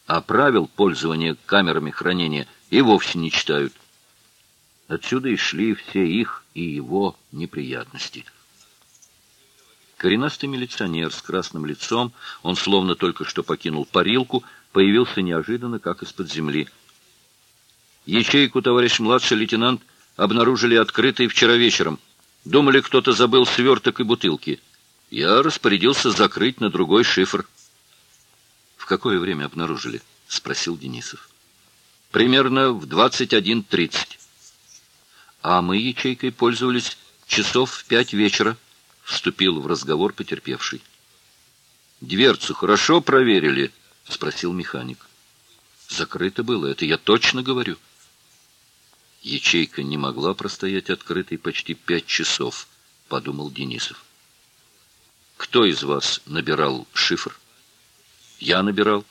а правил пользования камерами хранения и вовсе не читают. Отсюда и шли все их и его неприятности. Коренастый милиционер с красным лицом, он словно только что покинул парилку, появился неожиданно, как из-под земли. Ячейку, товарищ младший лейтенант, обнаружили открытой вчера вечером. Думали, кто-то забыл сверток и бутылки. Я распорядился закрыть на другой шифр. — В какое время обнаружили? — спросил Денисов. — Примерно в 21:30. — А мы ячейкой пользовались часов в 5 вечера, — вступил в разговор потерпевший. — Дверцу хорошо проверили? — спросил механик. — Закрыто было, это я точно говорю. Ячейка не могла простоять открытой почти 5 часов, — подумал Денисов. — Кто из вас набирал шифр? — Я набирал.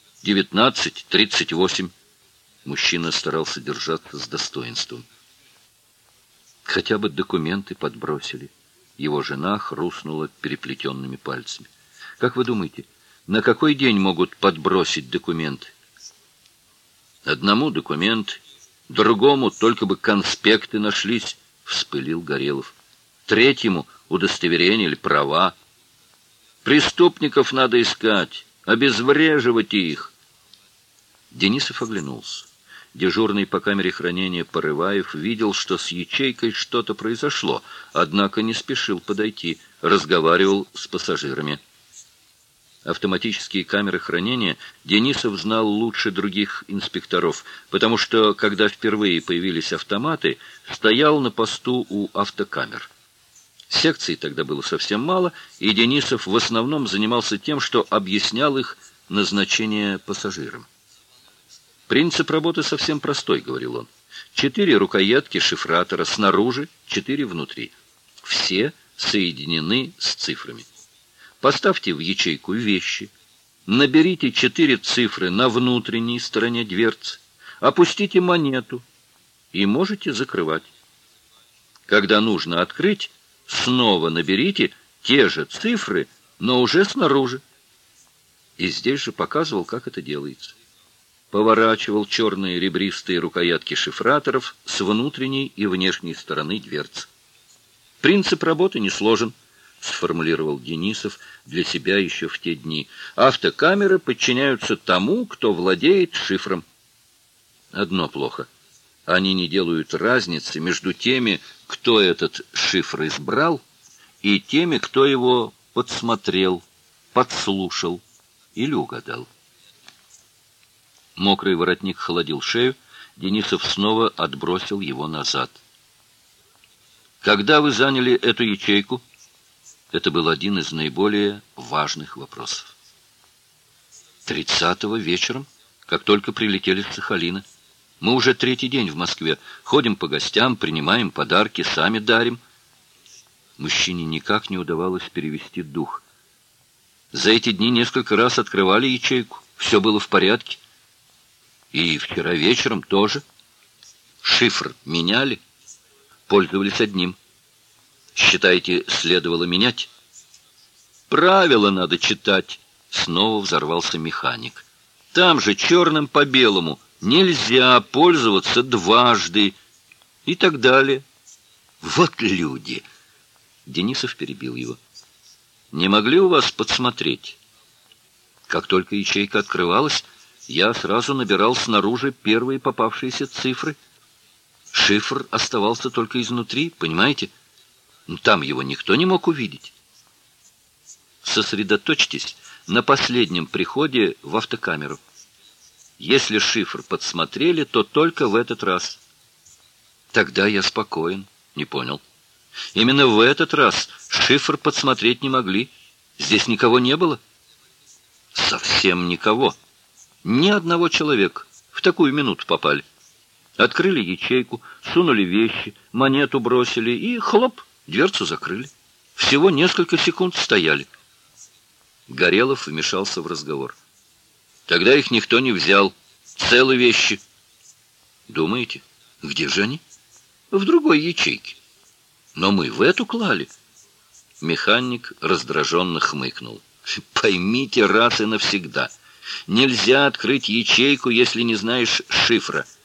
19:38. Мужчина старался держаться с достоинством. Хотя бы документы подбросили. Его жена хрустнула переплетенными пальцами. Как вы думаете, на какой день могут подбросить документы? Одному документ, другому только бы конспекты нашлись, вспылил Горелов. Третьему удостоверение или права. Преступников надо искать, обезвреживать их. Денисов оглянулся. Дежурный по камере хранения Порываев видел, что с ячейкой что-то произошло, однако не спешил подойти, разговаривал с пассажирами. Автоматические камеры хранения Денисов знал лучше других инспекторов, потому что, когда впервые появились автоматы, стоял на посту у автокамер. Секций тогда было совсем мало, и Денисов в основном занимался тем, что объяснял их назначение пассажирам. «Принцип работы совсем простой», — говорил он. 4 рукоятки шифратора снаружи, 4 внутри. Все соединены с цифрами. Поставьте в ячейку вещи, наберите 4 цифры на внутренней стороне дверцы, опустите монету и можете закрывать. Когда нужно открыть, снова наберите те же цифры, но уже снаружи. И здесь же показывал, как это делается. Поворачивал черные ребристые рукоятки шифраторов с внутренней и внешней стороны дверцы. Принцип работы не сложен, сформулировал Денисов для себя еще в те дни. Автокамеры подчиняются тому, кто владеет шифром. Одно плохо. Они не делают разницы между теми, кто этот шифр избрал, и теми, кто его подсмотрел, подслушал или угадал. Мокрый воротник холодил шею, Денисов снова отбросил его назад. «Когда вы заняли эту ячейку?» Это был один из наиболее важных вопросов. 30-го вечером, как только прилетели с Сахалина. Мы уже 3-й день в Москве. Ходим по гостям, принимаем подарки, сами дарим. Мужчине никак не удавалось перевести дух. За эти дни несколько раз открывали ячейку. Все было в порядке. И вчера вечером тоже. Шифр меняли. Пользовались одним. Считаете, следовало менять? Правила надо читать. Снова взорвался механик. Там же черным по белому нельзя пользоваться дважды. И так далее. Вот люди. Денисов перебил его. Не могли у вас подсмотреть? Как только ячейка открывалась, я сразу набирал снаружи первые попавшиеся цифры. Шифр оставался только изнутри, понимаете? Там его никто не мог увидеть. Сосредоточьтесь на последнем приходе в автокамеру. Если шифр подсмотрели, то только в этот раз. Тогда я спокоен. Не понял. Именно в этот раз шифр подсмотреть не могли. Здесь никого не было? Совсем никого. Ни одного человека. В такую минуту попали. Открыли ячейку, сунули вещи, монету бросили и хлоп, дверцу закрыли. Всего несколько секунд стояли. Горелов вмешался в разговор. Тогда их никто не взял. Целые вещи. Думаете, где же они? В другой ячейке. Но мы в эту клали. Механик раздраженно хмыкнул. Поймите раз и навсегда. Нельзя открыть ячейку, если не знаешь шифра.